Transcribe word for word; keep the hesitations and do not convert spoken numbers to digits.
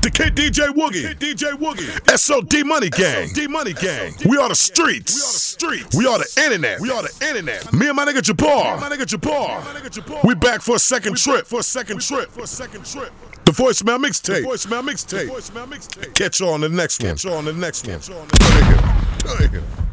The Kid D J Woogie. Kid D J Woogie. S O D Money Gang. S O D Money Gang. We are the streets. We are the streets. We are the internet. We are the internet. Me and my nigga Jabbar. My nigga Jabbar. We back for a second trip. For a second trip. For a second trip. The Voicemail Mixtape. The Voicemail Mixtape. Catch you on the next one. Catch you on the next one. Go ahead. Go ahead.